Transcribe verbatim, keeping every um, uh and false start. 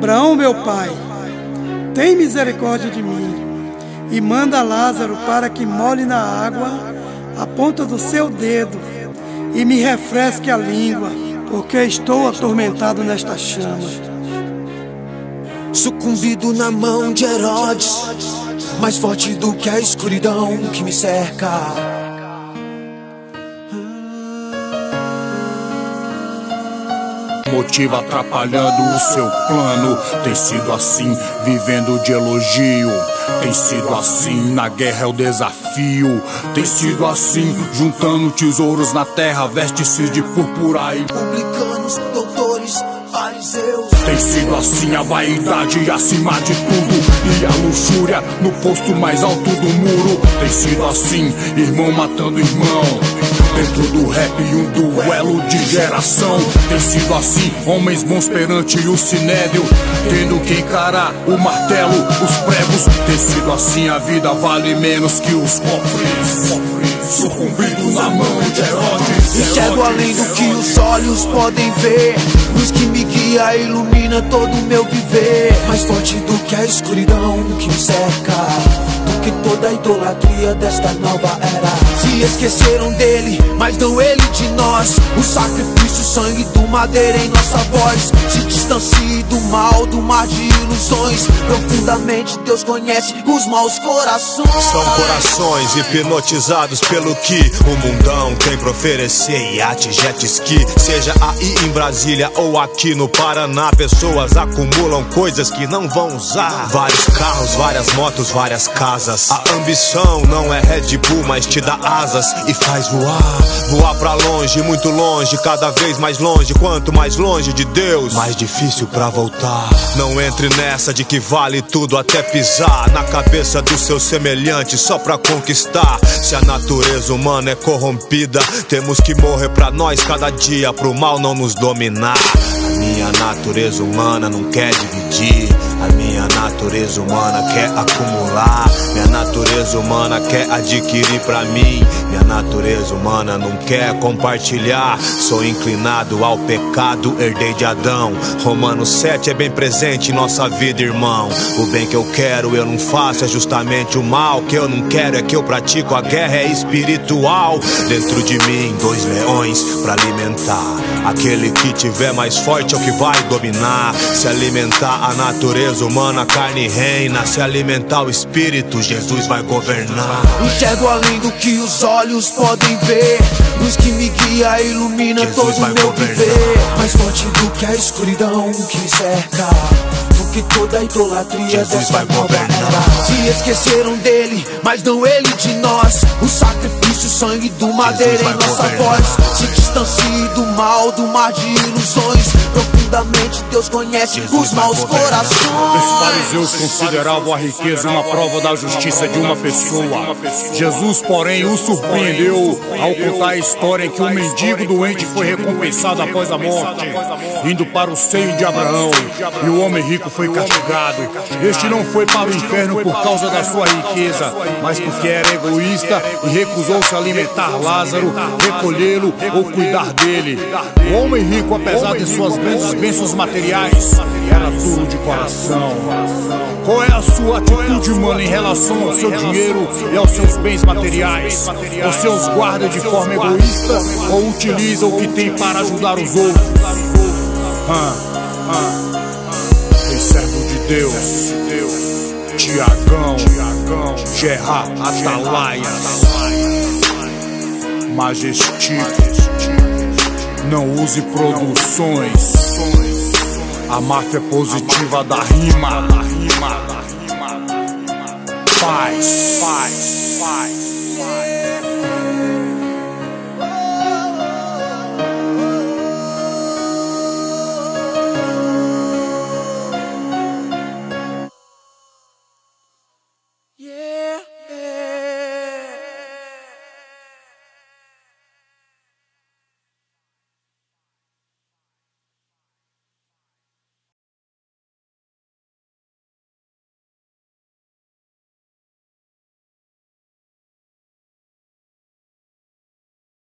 Abraão, meu pai, tem misericórdia de mim e manda Lázaro para que molhe na água a ponta do seu dedo e me refresque a língua, porque estou atormentado nesta chama. Sucumbido na mão de Herodes, mais forte do que a escuridão que me cerca. Motivo atrapalhando o seu plano. Tem sido assim, vivendo de elogio. Tem sido assim, na guerra é o desafio. Tem sido assim, juntando tesouros na terra, veste-se de púrpura e publicanos, doutores, fariseus. Tem sido assim, a vaidade acima de tudo e a luxúria no posto mais alto do muro. Tem sido assim, irmão matando irmão, dentro do rap um duelo de geração. Tem sido assim, homens bons perante o sinédrio, tendo que encarar o martelo, os pregos. Tem sido assim, a vida vale menos que os cofres, sucumbido na mão de Herodes. Enxergo além do que os olhos podem ver, luz que me guia e ilumina todo o meu viver. Mais forte do que a escuridão que me cerca, do que toda a idolatria desta nova era. Se esqueceram dele, mas não ele de nós. O sacrifício, o sangue do madeira em nossa voz. Se distancie do mal, do mar de ilusões. Profundamente Deus conhece os maus corações. São corações hipnotizados pelo que o mundão tem pra oferecer. Iate, jet ski, seja aí em Brasília ou aqui no Paraná, pessoas acumulam coisas que não vão usar. Vários carros, várias motos, várias casas. A ambição não é Red Bull, mas te dá asas e faz voar. Voar pra longe, muito longe, cada vez mais longe. Quanto mais longe de Deus, mais difícil pra voltar. Não entre nessa de que vale tudo até pisar na cabeça do seu semelhante só pra conquistar. Se a natureza humana é corrompida, temos que morrer pra nós cada dia, pro mal não nos dominar. A minha natureza humana não quer dividir, a minha natureza humana quer acumular. Minha natureza humana quer adquirir pra mim, minha natureza humana não quer compartilhar. Sou inclinado ao pecado, herdei de Adão. Romanos sete é bem presente em nossa vida, irmão. O bem que eu quero eu não faço, é justamente o mal. O que eu não quero é que eu pratico, a guerra é espiritual. Dentro de mim, dois leões pra alimentar. Aquele que tiver mais forte é o que vai dominar. Se alimentar a natureza humana, a carne reina. Se alimentar o espírito, Jesus vai governar. Enxergo além do que os olhos podem ver, luz que me guia e ilumina Jesus todo o meu governar. Viver. Mais forte do que a escuridão que me cerca, do que toda a idolatria Jesus dessa nova era. Se esqueceram dele, mas não ele de nós. O sacrifício, o sangue do madeira em nossa voz. Se distancie do mal, do mar de ilusões. Profundamente Deus conhece Jesus os maus corações. Os fariseus consideravam a riqueza uma prova da justiça de uma pessoa. Jesus, porém, o surpreendeu ao contar a história em que um mendigo doente foi recompensado após a morte, indo para o seio de Abraão, e o homem rico foi castigado. Este não foi para o inferno por causa da sua riqueza, mas porque era egoísta e recusou-se alimentar Lázaro, recolhê-lo ou cuidar dele. O homem rico, apesar de suas grandes bênçãos materiais, era duro de coração. Qual é a sua atitude, mano, em relação ao seu dinheiro e aos seus bens materiais? Você os guarda de forma egoísta ou utiliza o que tem para ajudar os outros? Ah, ah. Ei, servo de Deus, Tiagão, Gerard Atalaias, Majestico, não use produções. A máfia positiva da rima. Paz, paz, paz.